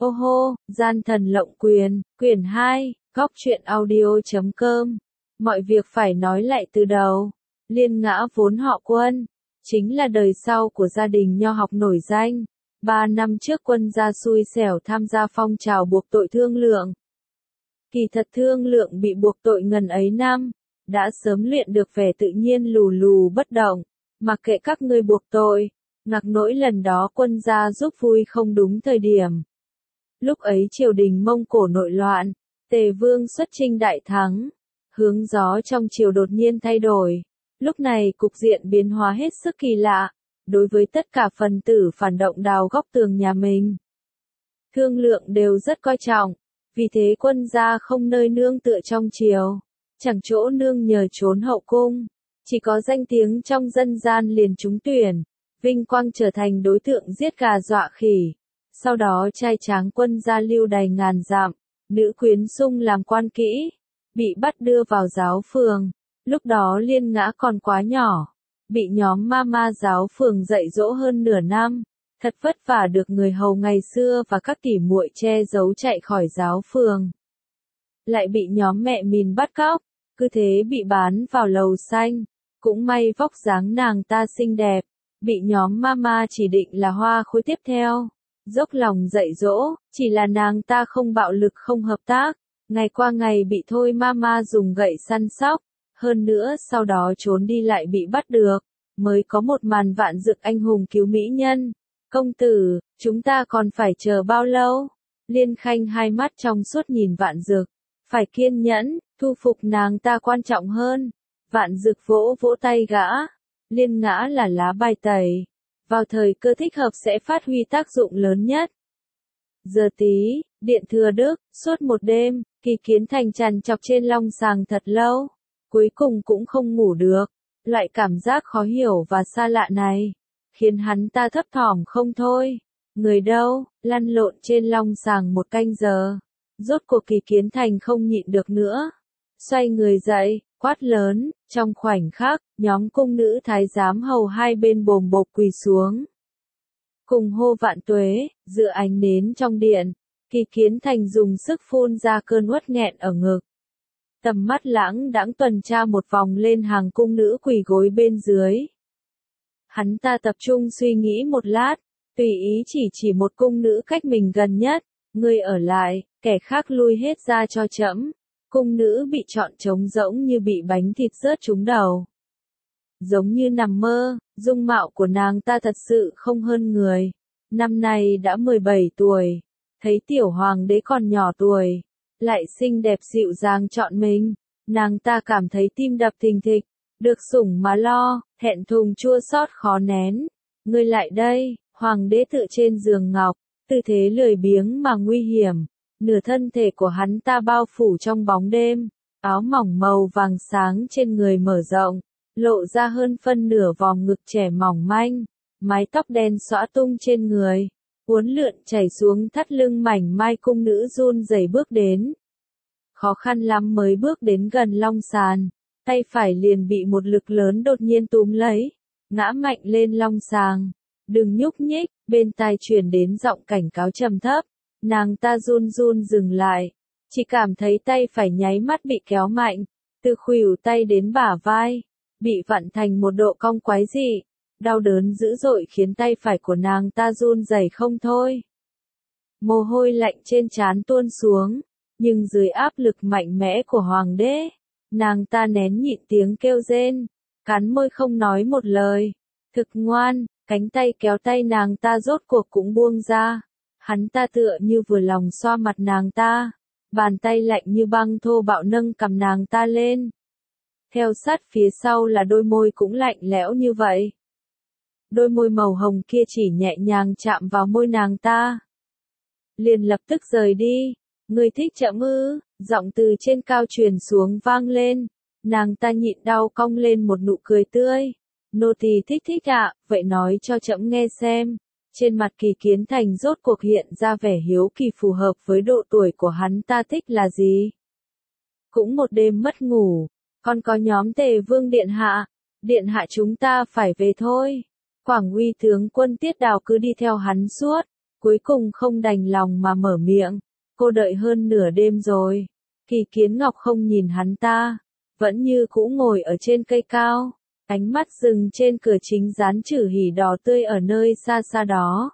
Ô hô, gian thần lộng quyền, quyển 2, góc truyện audio.com. Mọi việc phải nói lại từ đầu. Liên Ngã vốn họ Quân, chính là đời sau của gia đình nho học nổi danh. 3 năm trước Quân gia xui xẻo tham gia phong trào buộc tội Thương Lượng. Kỳ thật Thương Lượng bị buộc tội ngần ấy năm, đã sớm luyện được vẻ tự nhiên lù lù bất động, mặc kệ các ngươi buộc tội. Ngạc nỗi lần đó Quân gia giúp vui không đúng thời điểm. Lúc ấy triều đình Mông Cổ nội loạn, Tề Vương xuất chinh đại thắng, hướng gió trong triều đột nhiên thay đổi. Lúc này cục diện biến hóa hết sức kỳ lạ, đối với tất cả phần tử phản động đào góc tường nhà mình. Thương Lượng đều rất coi trọng, vì thế Quân gia không nơi nương tựa trong triều, chẳng chỗ nương nhờ trốn hậu cung, chỉ có danh tiếng trong dân gian liền trúng tuyển, vinh quang trở thành đối tượng giết gà dọa khỉ. Sau đó trai tráng Quân gia lưu đày ngàn dặm, nữ quyến sung làm quan kỹ, bị bắt đưa vào giáo phường. Lúc đó Liên Ngã còn quá nhỏ, bị nhóm ma giáo phường dạy dỗ hơn nửa năm, thật vất vả được người hầu ngày xưa và các tỉ muội che giấu chạy khỏi giáo phường. Lại bị nhóm mẹ mìn bắt cóc, cứ thế bị bán vào lầu xanh. Cũng may vóc dáng nàng ta xinh đẹp, bị nhóm ma chỉ định là hoa khôi tiếp theo. Dốc lòng dạy dỗ, chỉ là nàng ta không bạo lực không hợp tác, ngày qua ngày bị thôi mama dùng gậy săn sóc, hơn nữa sau đó trốn đi lại bị bắt được, mới có một màn Vạn Dực anh hùng cứu mỹ nhân. Công tử, chúng ta còn phải chờ bao lâu? Liên Khanh hai mắt trong suốt nhìn Vạn Dực, phải kiên nhẫn, thu phục nàng ta quan trọng hơn. Vạn Dực vỗ vỗ tay gã, Liên Ngã là lá bài tẩy, vào thời cơ thích hợp sẽ phát huy tác dụng lớn nhất. Giờ tí, Điện Thừa Đức, suốt một đêm, Kỳ Kiến Thành trằn trọc trên long sàng thật lâu, cuối cùng cũng không ngủ được. Loại cảm giác khó hiểu và xa lạ này, khiến hắn ta thấp thỏm không thôi. Người đâu, lăn lộn trên long sàng một canh giờ. Rốt cuộc Kỳ Kiến Thành không nhịn được nữa. Xoay người dậy, quát lớn, trong khoảnh khắc, nhóm cung nữ thái giám hầu hai bên bồm bộp quỳ xuống. Cùng hô vạn tuế, dựa ánh nến trong điện, Kỳ Kiến Thành dùng sức phun ra cơn uất nghẹn ở ngực. Tầm mắt lãng đãng tuần tra một vòng lên hàng cung nữ quỳ gối bên dưới. Hắn ta tập trung suy nghĩ một lát, tùy ý chỉ một cung nữ cách mình gần nhất, ngươi ở lại, kẻ khác lui hết ra cho trẫm. Cung nữ bị chọn trống rỗng như bị bánh thịt rớt trúng đầu. Giống như nằm mơ, dung mạo của nàng ta thật sự không hơn người. Năm nay đã 17 tuổi, thấy tiểu hoàng đế còn nhỏ tuổi, lại xinh đẹp dịu dàng chọn mình, nàng ta cảm thấy tim đập thình thịch, được sủng mà lo, thẹn thùng chua xót khó nén. Ngươi lại đây, hoàng đế tựa trên giường ngọc, tư thế lười biếng mà nguy hiểm. Nửa thân thể của hắn ta bao phủ trong bóng đêm, áo mỏng màu vàng sáng trên người mở rộng, lộ ra hơn phân nửa vòng ngực trẻ mỏng manh, mái tóc đen xõa tung trên người, uốn lượn chảy xuống thắt lưng mảnh mai. Cung nữ run rẩy bước đến. Khó khăn lắm mới bước đến gần long sàn, tay phải liền bị một lực lớn đột nhiên túm lấy, ngã mạnh lên long sàng. Đừng nhúc nhích, bên tai truyền đến giọng cảnh cáo trầm thấp. Nàng ta run run dừng lại, chỉ cảm thấy tay phải nháy mắt bị kéo mạnh, từ khuỷu tay đến bả vai, bị vặn thành một độ cong quái dị, đau đớn dữ dội khiến tay phải của nàng ta run rẩy không thôi. Mồ hôi lạnh trên trán tuôn xuống, nhưng dưới áp lực mạnh mẽ của hoàng đế, nàng ta nén nhịn tiếng kêu rên, cắn môi không nói một lời. Thực ngoan, cánh tay kéo tay nàng ta rốt cuộc cũng buông ra. Hắn ta tựa như vừa lòng xoa mặt nàng ta, bàn tay lạnh như băng thô bạo nâng cầm nàng ta lên. Theo sát phía sau là đôi môi cũng lạnh lẽo như vậy. Đôi môi màu hồng kia chỉ nhẹ nhàng chạm vào môi nàng ta. Liền lập tức rời đi. Ngươi thích trẫm ư? Giọng từ trên cao truyền xuống vang lên. Nàng ta nhịn đau cong lên một nụ cười tươi. Nô tỳ thích ạ, vậy nói cho trẫm nghe xem. Trên mặt Kỳ Kiến Thành rốt cuộc hiện ra vẻ hiếu kỳ phù hợp với độ tuổi của hắn ta. Thích là gì? Cũng một đêm mất ngủ, còn có nhóm Tề Vương điện hạ chúng ta phải về thôi. Quảng Uy tướng quân Tiết Đào cứ đi theo hắn suốt, cuối cùng không đành lòng mà mở miệng, cô đợi hơn nửa đêm rồi. Kỳ Kiến Ngọc không nhìn hắn ta, vẫn như cũ ngồi ở trên cây cao, ánh mắt dừng trên cửa chính dán chữ hỉ đỏ tươi ở nơi xa xa đó.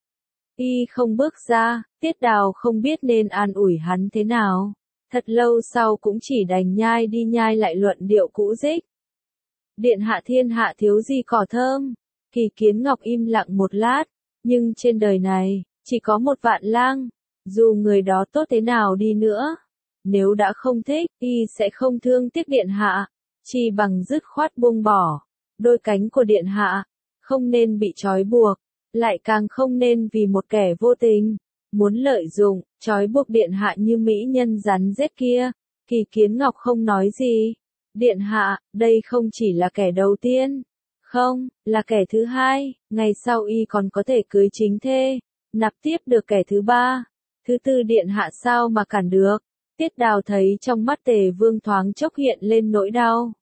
Y không bước ra, Tiết Đào không biết nên an ủi hắn thế nào. Thật lâu sau cũng chỉ đành nhai đi nhai lại luận điệu cũ dích. Điện hạ thiên hạ thiếu gì cỏ thơm. Kỳ Kiến Ngọc im lặng một lát, nhưng trên đời này, chỉ có một Vạn Lang, dù người đó tốt thế nào đi nữa. Nếu đã không thích, y sẽ không thương tiếc điện hạ, chỉ bằng dứt khoát buông bỏ. Đôi cánh của điện hạ, không nên bị trói buộc, lại càng không nên vì một kẻ vô tình, muốn lợi dụng, trói buộc điện hạ như mỹ nhân rắn rết kia. Kỳ Kiến Ngọc không nói gì. Điện hạ, đây không chỉ là kẻ đầu tiên, không, là kẻ thứ hai, ngày sau y còn có thể cưới chính thê, nạp tiếp được kẻ thứ ba, thứ tư điện hạ sao mà cản được. Tiết Đào thấy trong mắt Tề Vương thoáng chốc hiện lên nỗi đau.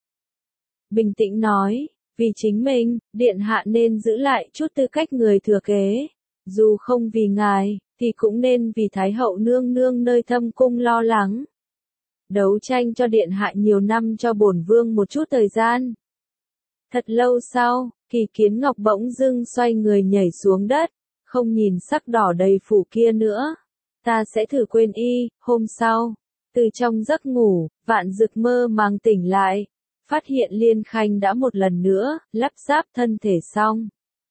Bình tĩnh nói, vì chính mình, điện hạ nên giữ lại chút tư cách người thừa kế, dù không vì ngài, thì cũng nên vì Thái hậu nương nương nơi thâm cung lo lắng. Đấu tranh cho điện hạ nhiều năm cho bổn vương một chút thời gian. Thật lâu sau, Kỳ Kiến Ngọc bỗng dưng xoay người nhảy xuống đất, không nhìn sắc đỏ đầy phủ kia nữa. Ta sẽ thử quên y. Hôm sau, từ trong giấc ngủ, Vạn Dực mơ màng tỉnh lại, phát hiện Liên Khanh đã một lần nữa lắp ráp thân thể xong.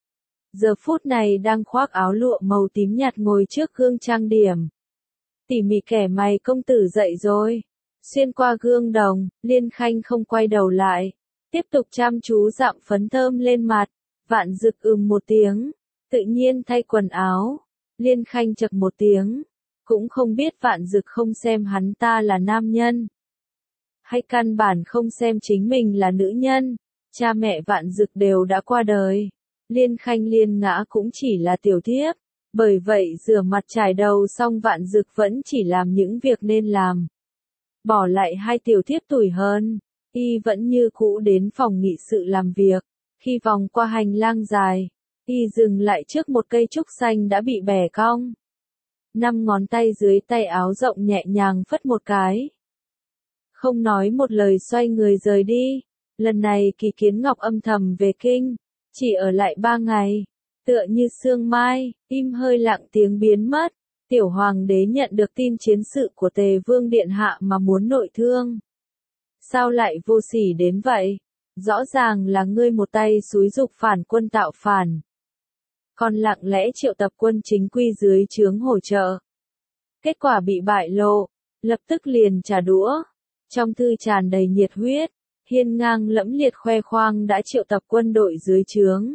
Giờ phút này đang khoác áo lụa màu tím nhạt ngồi trước gương trang điểm. Tỉ mỉ kẻ mày công tử dậy rồi. Xuyên qua gương đồng, Liên Khanh không quay đầu lại, tiếp tục chăm chú dặm phấn thơm lên mặt. Vạn Dực một tiếng, tự nhiên thay quần áo. Liên Khanh chậc một tiếng, cũng không biết Vạn Dực không xem hắn ta là nam nhân, hay căn bản không xem chính mình là nữ nhân. Cha mẹ Vạn Dực đều đã qua đời, Liên Khanh Liên Ngã cũng chỉ là tiểu thiếp, bởi vậy rửa mặt chải đầu xong Vạn Dực vẫn chỉ làm những việc nên làm. Bỏ lại hai tiểu thiếp tủi hơn, y vẫn như cũ đến phòng nghị sự làm việc. Khi vòng qua hành lang dài, y dừng lại trước một cây trúc xanh đã bị bẻ cong. 5 ngón tay dưới tay áo rộng nhẹ nhàng phất một cái. Không nói một lời xoay người rời đi. Lần này Kỳ Kiến Ngọc âm thầm về kinh, chỉ ở lại 3 ngày. Tựa như sương mai, im hơi lặng tiếng biến mất. Tiểu hoàng đế nhận được tin chiến sự của Tề Vương điện hạ mà muốn nội thương. Sao lại vô sỉ đến vậy? Rõ ràng là ngươi một tay xúi giục phản quân tạo phản, còn lặng lẽ triệu tập quân chính quy dưới trướng hỗ trợ. Kết quả bị bại lộ, lập tức liền trả đũa. Trong thư tràn đầy nhiệt huyết, hiên ngang lẫm liệt khoe khoang đã triệu tập quân đội dưới trướng.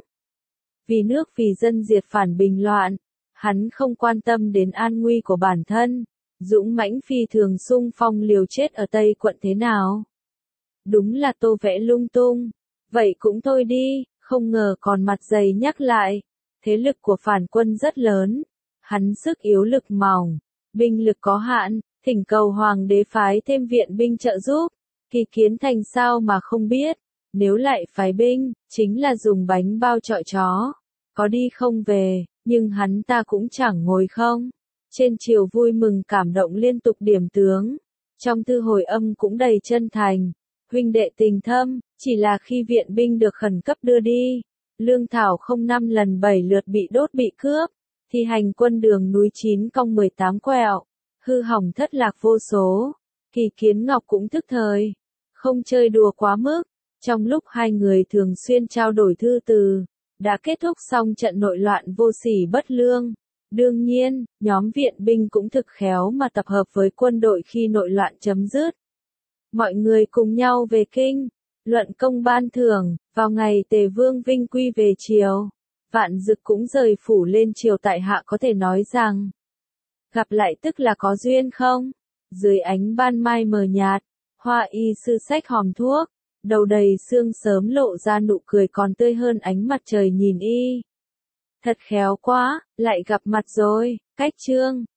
Vì nước vì dân diệt phản bình loạn, hắn không quan tâm đến an nguy của bản thân, dũng mãnh phi thường xung phong liều chết ở Tây quận thế nào. Đúng là tô vẽ lung tung, vậy cũng thôi đi, không ngờ còn mặt dày nhắc lại. Thế lực của phản quân rất lớn, hắn sức yếu lực mỏng, binh lực có hạn, thỉnh cầu hoàng đế phái thêm viện binh trợ giúp. Kỳ Kiến Thành sao mà không biết, nếu lại phái binh, chính là dùng bánh bao chọi chó, có đi không về, nhưng hắn ta cũng chẳng ngồi không. Trên triều vui mừng cảm động liên tục điểm tướng, trong thư hồi âm cũng đầy chân thành, huynh đệ tình thâm, chỉ là khi viện binh được khẩn cấp đưa đi, lương thảo không 5 lần 7 lượt bị đốt bị cướp, thì hành quân đường núi 9 cong 18 quẹo, hư hỏng thất lạc vô số. Kỳ Kiến Ngọc cũng thức thời, không chơi đùa quá mức. Trong lúc hai người thường xuyên trao đổi thư từ, đã kết thúc xong trận nội loạn vô sỉ bất lương. Đương nhiên, nhóm viện binh cũng thực khéo mà tập hợp với quân đội khi nội loạn chấm dứt. Mọi người cùng nhau về kinh, luận công ban thưởng. Vào ngày Tề Vương vinh quy về triều, Vạn Dực cũng rời phủ lên triều tại hạ, có thể nói rằng gặp lại tức là có duyên không? Dưới ánh ban mai mờ nhạt, Hoa y sư xách hòm thuốc, đầu đầy sương sớm lộ ra nụ cười còn tươi hơn ánh mặt trời nhìn y. Thật khéo quá, lại gặp mặt rồi. Cách chương